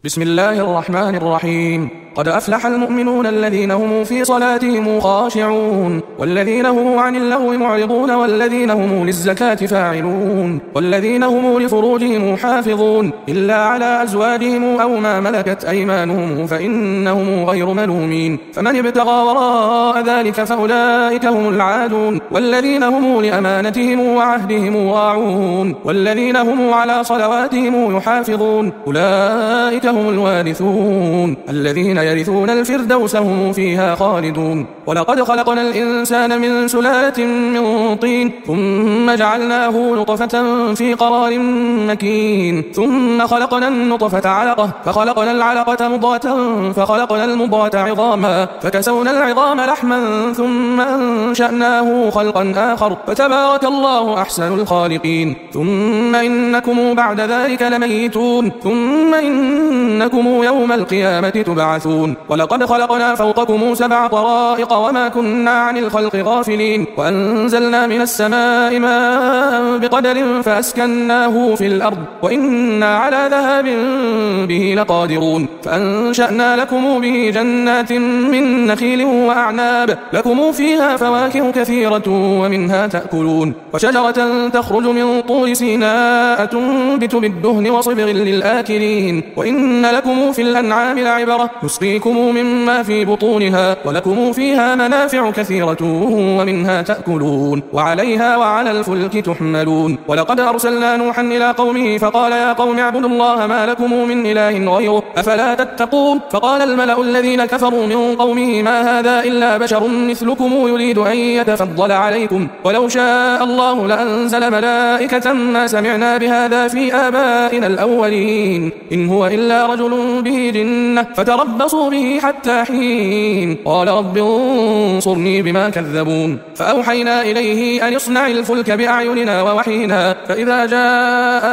بسم الله الرحمن الرحيم. قد أفلح المؤمنون الذين هم في صلاتهم خاشعون والذين هم عن اللغو معرضون والذين هم للزكاة فاعلون والذين هم لفروجهم حافظون إلا على أزواجهم أو ما ملكت أيمانهم فإنهم غير ملومين، فمن ابتغى وراء ذلك فأولئك هم العادون والذين هم لأمانتهم وعهدهم راعون والذين هم على صلواتهم يحافظون أولئك هم الوارثون الذين يرثون الفردوس هم فيها خالدون. ولقد خلقنا الإنسان من سلالة من طين ثم جعلناه نطفة في قرار مكين ثم خلقنا النطفة علقة فخلقنا العلقة مضغة فخلقنا المضغة عظاما فكسونا العظام لحما ثم أنشأناه خلقا آخر فتبارك الله أحسن الخالقين. ثم إنكم بعد ذلك لميتون ثم إنكم يوم القيامة تبعثون. ولقد خلقنا فوقكم 7 طرائق وما كنا عن الخلق غافلين وأنزلنا من السماء ماء بقدر فأسكناه في الأرض وإنا على ذهاب به لقادرون. فأنشأنا لكم به جنات من نخيل وأعناب لكم فيها فواكه كثيرة ومنها تأكلون وشجرة تخرج من طور سيناء تنبت بالدهن وصبغ للآكلين وإن لكم في الأنعام لعبرة نسقيكم مما في بطونها ولكم فيها منافع كثيرة ومنها تأكلون وعليها وعلى الفلك تحملون. ولقد أرسلنا نوحا إلى قومه فقال يا قوم اعبدوا الله ما لكم من إله غيره أفلا تتقون. فقال الملأ الذين كفروا من قومه ما هذا إلا بشر مثلكم يريد أن يتفضل عليكم ولو شاء الله لأنزل ملائكة ما سمعنا بهذا في آبائنا الأولين إن هو إلا رجل به جنة فتربصوا به حتى حين. قال رب انصرني بما كذبون. فأوحينا إليه أن اصنع الفلك بأعيننا ووحينا فإذا جاء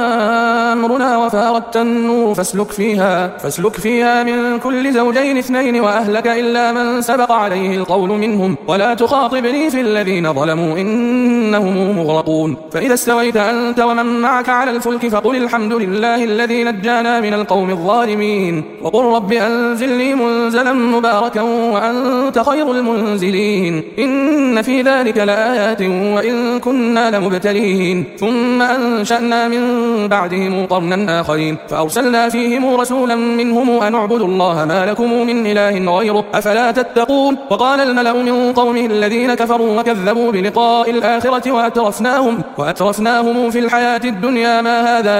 أمرنا وفارت النور فاسلك فيها من كل زوجين 2 وأهلك إلا من سبق عليه القول منهم ولا تخاطبني في الذين ظلموا إنهم مغرقون. فإذا استويت أنت ومن معك على الفلك فقل الحمد لله الذي نجانا من القوم الظالمين وقل رب أنزلني منزلا مباركا وأنت خير المنزلين إن في ذلك لآيات وإن كنا لمبتلين. ثم أنشأنا من بعدهم قرنا آخرين فأرسلنا فيهم رسولا منهم أن اعبدوا الله ما لكم من إله غيره أفلا تتقون. وقال الملأ من قومه الذين كفروا وكذبوا بلقاء الآخرة وأترفناهم في الحياة الدنيا ما هذا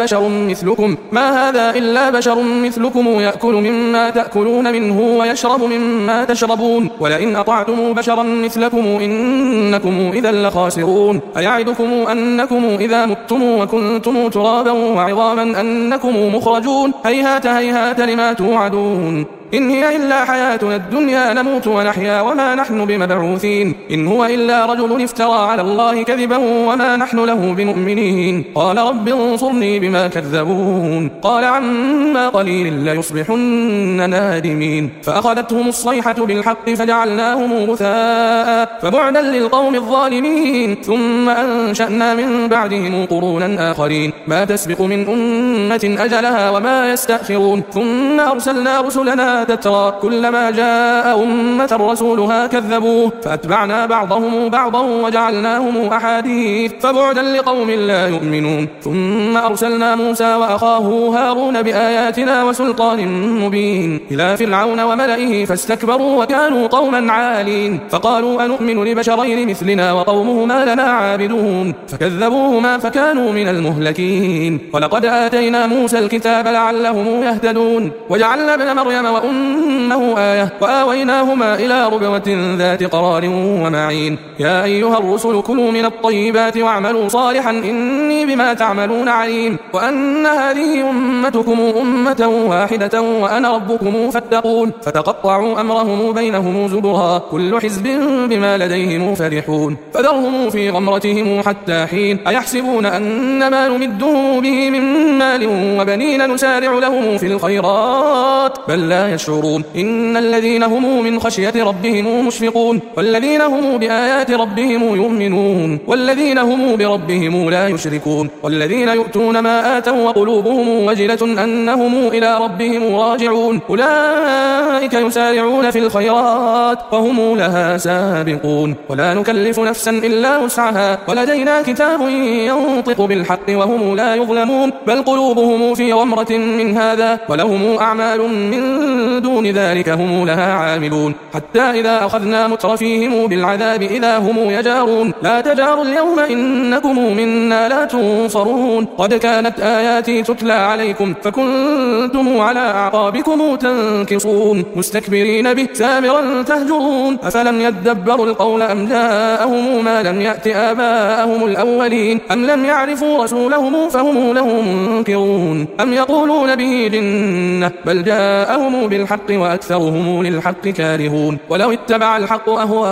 إلا بشر مثلكم يأكل مما تأكلون منه ويشرب مما تشربون ولئن أطعتم بشرا مثلكم إنكم إذا لخاسرون. أيعدكم أنكم إذا متم وكنتم ترابا وعظاما أنكم مخرجون هيهات هيهات لما توعدون إن هي إلا حياتنا الدنيا نموت ونحيا وما نحن بمبعوثين إن هو إلا رجل افترى على الله كذبا وما نحن له بمؤمنين. قال رب انصرني بما كذبون. قال عما قليل ليصبحن نادمين. فأخذتهم الصيحة بالحق فجعلناهم غثاء فبعدا للقوم الظالمين. ثم أنشأنا من بعدهم قرونا آخرين ما تسبق من أمة أجلها وما يستأخرون. ثم أرسلنا رسلنا تترى كلما جاء أمة رسولها كذبوه فأتبعنا بعضهم بعضا وجعلناهم أحاديث فبعدا لقوم لا يؤمنون. ثم أرسلنا موسى وأخاه هارون بآياتنا وسلطان مبين إلى فرعون وملئه فاستكبروا وكانوا قوما عالين فقالوا أنؤمن لبشرين مثلنا وقومهما لنا عابدون فكذبوهما فكانوا من المهلكين. ولقد آتينا موسى الكتاب لعلهم يهتدون وجعلنا ابن مريم وأمه آية وآويناهما إلى ربوة ذات قرار ومعين. يا أيها الرسل كلوا من الطيبات واعملوا صالحا إني بما تعملون عليم وأن هذه أمتكم أمة واحدة وأنا ربكم فاتقون. فتقطعوا أمرهم بينهم زبرا كل حزب بما لديهم فرحون فذرهم في غمرتهم حتى حين. أيحسبون أن ما نمدهم به من مال وبنين نسارع لهم في الخيرات بل لا يشعرون إن الذين هم من خشية ربهم مشفقون والذين هم بآيات ربهم يؤمنون والذين هم بربهم لا يشركون والذين يؤتون ما آتوا وقلوبهم وجلة أنهم إلى ربهم راجعون أولئك يسارعون في الخيرات وهم لها سابقون ولا نكلف نفسا إلا وسعها ولدينا كتاب ينطق بالحق وهم لا يظلمون بل قلوبهم في غمرة من هذا ولهم أعمال من دون ذلك هم لها عاملون حتى إذا أخذنا مترفيهم بالعذاب إذا هم يجارون لا تجاروا اليوم إنكم منا لا تنصرون قد كانت آياتي تتلى عليكم فكنتم على أعقابكم تنكصون مستكبرين به سامرا تهجرون أفلم يدبروا القول أم جاءهم ما لم يأت آباءهم الأولين أم لم يعرفوا رسولهم فهم له منكرون أم يقولون به جنة بل جاءهم بالحق وأكثرهم للحق كارهون ولو اتبع الحق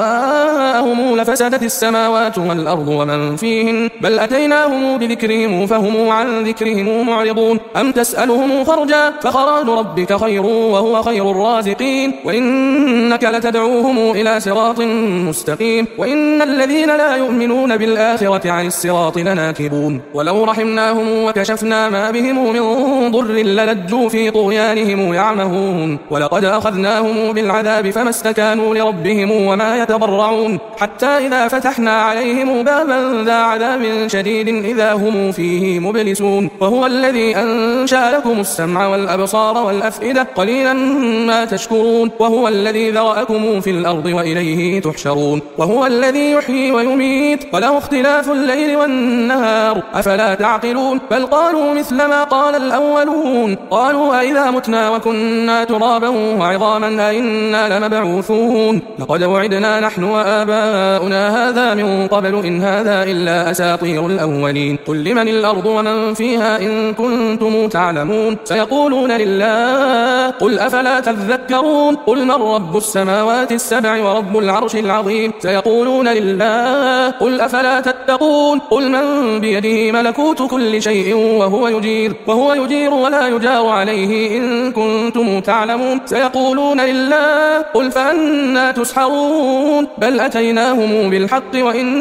أهواءهم لفسدت السماوات والأرض ومن فيهن بل أتيناهم بذكرهم فهم عن ذكرهم معرضون أم تسألهم خرجا فخراج ربك خير وهو خير الرازقين وإنك لتدعوهم إلى صراط مستقيم وإن الذين لا يؤمنون بالآخرة عن الصراط لناكبون ولو رحمناهم وكشفنا ما بهم من ضر للجوا في طغيانهم يعمهون ولقد أخذناهم بالعذاب فما استكانوا لربهم وما يتضرعون حتى إذا فتحنا عليهم بابا ذا عذاب شديد إذا هم فيه مبلسون وهو الذي أنشأ لكم السمع والأبصار والأفئدة قليلا ما تشكرون وهو الذي ذرأكم في الأرض وإليه تحشرون وهو الذي يحيي ويميت وله اختلاف الليل والنهار أفلا تعقلون بل قالوا مثل ما قال الأولون قالوا أئذا متنا وكنا ترابا وعظاما أئنا لمبعوثون لقد وعدنا نحن وآباؤنا هذا من قبل إن هذا إلا أساطير الأولين قل لمن الأرض ومن فيها إن كنتم تعلمون سيقولون لله قل أفلا تذكرون قل من رب السماوات السبع ورب العرش العظيم سيقولون لله قل أفلا تتقون قل من بيده ملكوت كل شيء وهو يجير ولا يجار عليه إن كنتم تعلمون سيقولون لله قل فأنا تسحرون بل أتيناهم بالحق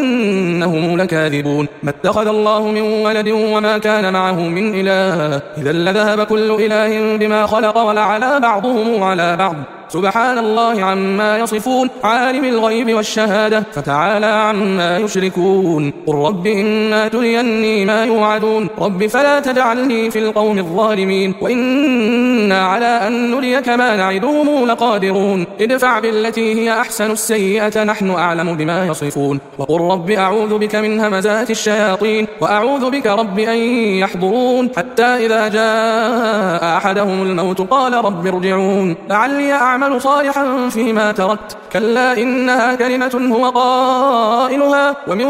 وإنهم لكاذبون ما اتخذ الله من ولد وما كان معه من إله إذا لذهب كل إله بما خلق ولعلى بعضهم على بعض سبحان الله عما يصفون عالم الغيب والشهادة فتعالى عما يشركون قل رب إما تريني ما يوعدون رب فلا تجعلني في القوم الظالمين وإنا على أن نريك ما نعدهم لقادرون ادفع بالتي هي أحسن السيئة نحن أعلم بما يصفون وقل رب أعوذ بك من همزات الشياطين وأعوذ بك رب أن يحضرون حتى إذا جاء أحدهم الموت قال رب ارجعون لعلي أعمل صالحا فيما تركت كلا إنها كلمة هو قائلها ومن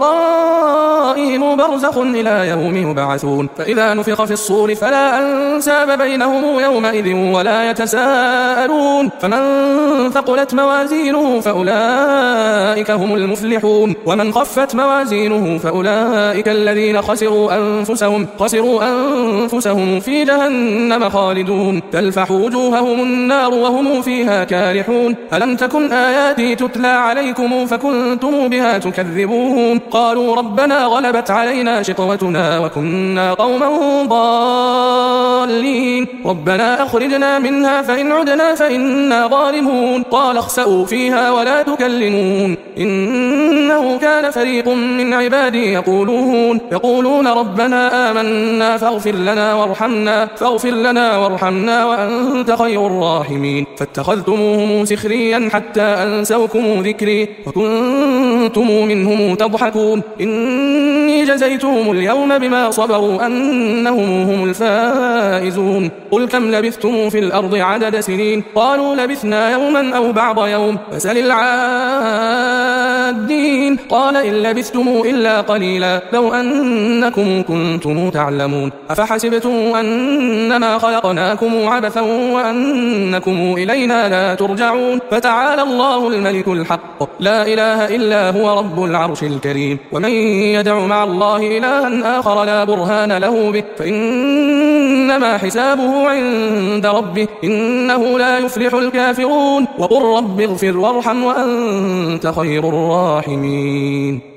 ورائهم برزخ إلى يوم يبعثون فإذا نفخ في الصور فلا أنساب بينهم يومئذ ولا يتساءلون فمن ثقلت موازينه فأولئك هم المفلحون ومن خفت موازينه فأولئك الذين خسروا أنفسهم في جهنم خالدون تلفح وجوههم النار وهم فيها كارحون ألم تكن آياتي تتلى عليكم فكنتم بها تكذبون قالوا ربنا غلبت علينا شقوتنا وكنا قوما ضالين ربنا أخرجنا منها فإن عدنا فإنا ظالمون قال اخسئوا فيها ولا تكلمون إنه كان فريق من عبادي يقولون ربنا آمنا فاغفر لنا وارحمنا وأنت خير الراحمين فاتخذتموهم سخريا حتى أنسوكم ذكري وكنتم منهم تضحكون إني جزيتهم اليوم بما صبروا أنهم هم الفائزون قل كم لبثتم في الأرض عدد سنين قالوا لبثنا يوما أو بعض يوم فسل العادين قال إن لبثتم إلا قليلا لو أنكم كنتم تعلمون أفحسبتم أنما خلقناكم عبثا وأنكم إلينا إلينا لا ترجعون فتعالى الله الملك الحق لا إله إلا هو رب العرش الكريم ومن يدع مع الله إلها آخر لا برهان له به فإنما حسابه عند ربه إنه لا يفلح الكافرون وقل رب اغفر وارحم وأنت خير الراحمين